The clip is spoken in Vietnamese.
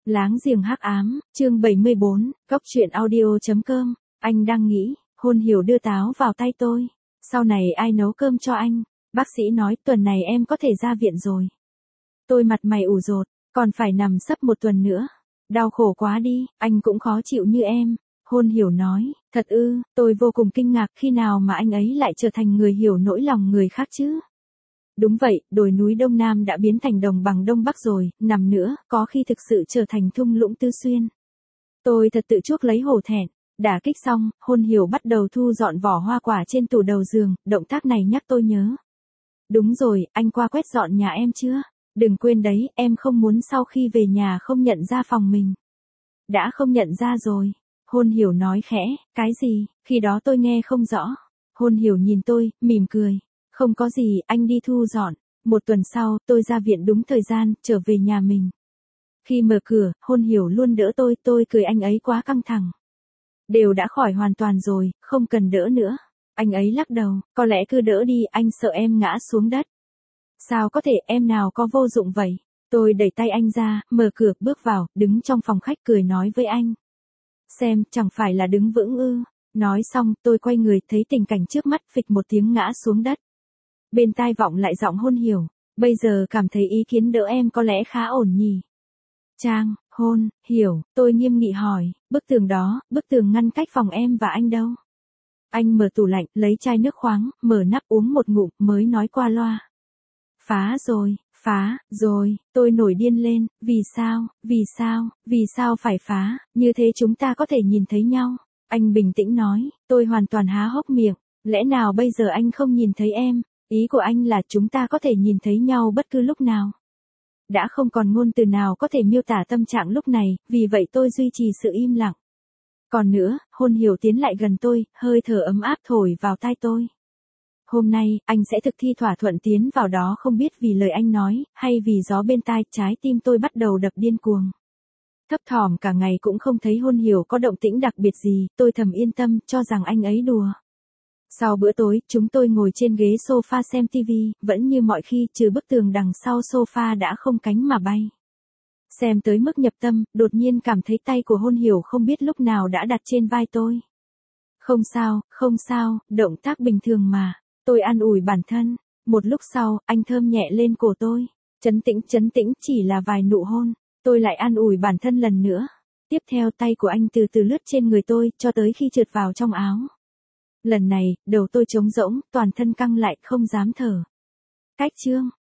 Láng giềng hắc ám, chương 74, góc truyện audio.com, anh đang nghĩ, Hôn Hiểu đưa táo vào tay tôi. Sau này ai nấu cơm cho anh? Bác sĩ nói tuần này em có thể ra viện rồi. Tôi mặt mày ủ rột, còn phải nằm sấp một tuần nữa. Đau khổ quá đi, anh cũng khó chịu như em. Hôn Hiểu nói, thật ư, tôi vô cùng kinh ngạc khi nào mà anh ấy lại trở thành người hiểu nỗi lòng người khác chứ. Đúng vậy, đồi núi Đông Nam đã biến thành đồng bằng Đông Bắc rồi, nằm nữa, có khi thực sự trở thành thung lũng Tư Xuyên. Tôi thật tự chuốc lấy hổ thẹn. Đả kích xong, Hôn Hiểu bắt đầu thu dọn vỏ hoa quả trên tủ đầu giường, động tác này nhắc tôi nhớ. Đúng rồi, anh qua quét dọn nhà em chưa? Đừng quên đấy, em không muốn sau khi về nhà không nhận ra phòng mình. Đã không nhận ra rồi. Hôn Hiểu nói khẽ, cái gì? Khi đó tôi nghe không rõ. Hôn Hiểu nhìn tôi, mỉm cười. Không có gì, anh đi thu dọn. Một tuần sau, tôi ra viện đúng thời gian, trở về nhà mình. Khi mở cửa, Hôn Hiểu luôn đỡ tôi cười anh ấy quá căng thẳng. Đều đã khỏi hoàn toàn rồi, không cần đỡ nữa. Anh ấy lắc đầu, có lẽ cứ đỡ đi, anh sợ em ngã xuống đất. Sao có thể, em nào có vô dụng vậy? Tôi đẩy tay anh ra, mở cửa, bước vào, đứng trong phòng khách cười nói với anh. Xem, chẳng phải là đứng vững ư. Nói xong, tôi quay người, thấy tình cảnh trước mắt, phịch một tiếng ngã xuống đất. Bên tai vọng lại giọng Hôn Hiểu, bây giờ cảm thấy ý kiến đỡ em có lẽ khá ổn nhỉ. Trang, Hôn Hiểu, tôi nghiêm nghị hỏi, bức tường đó, bức tường ngăn cách phòng em và anh đâu? Anh mở tủ lạnh, lấy chai nước khoáng, mở nắp uống một ngụm, mới nói qua loa. Phá rồi, tôi nổi điên lên, vì sao phải phá, như thế chúng ta có thể nhìn thấy nhau. Anh bình tĩnh nói, tôi hoàn toàn há hốc miệng, lẽ nào bây giờ anh không nhìn thấy em? Ý của anh là chúng ta có thể nhìn thấy nhau bất cứ lúc nào. Đã không còn ngôn từ nào có thể miêu tả tâm trạng lúc này, vì vậy tôi duy trì sự im lặng. Còn nữa, Hôn Hiểu tiến lại gần tôi, hơi thở ấm áp thổi vào tai tôi. Hôm nay, anh sẽ thực thi thỏa thuận tiến vào đó, không biết vì lời anh nói, hay vì gió bên tai, trái tim tôi bắt đầu đập điên cuồng. Thấp thỏm cả ngày cũng không thấy Hôn Hiểu có động tĩnh đặc biệt gì, tôi thầm yên tâm, cho rằng anh ấy đùa. Sau bữa tối, chúng tôi ngồi trên ghế sofa xem TV, vẫn như mọi khi, trừ bức tường đằng sau sofa đã không cánh mà bay. Xem tới mức nhập tâm, đột nhiên cảm thấy tay của Hôn Hiểu không biết lúc nào đã đặt trên vai tôi. Không sao, động tác bình thường mà. Tôi an ủi bản thân. Một lúc sau, anh thơm nhẹ lên cổ tôi. Trấn tĩnh, chỉ là vài nụ hôn. Tôi lại an ủi bản thân lần nữa. Tiếp theo tay của anh từ từ lướt trên người tôi, cho tới khi trượt vào trong áo. Lần này, đầu tôi trống rỗng, toàn thân căng lại, không dám thở. Cách chương.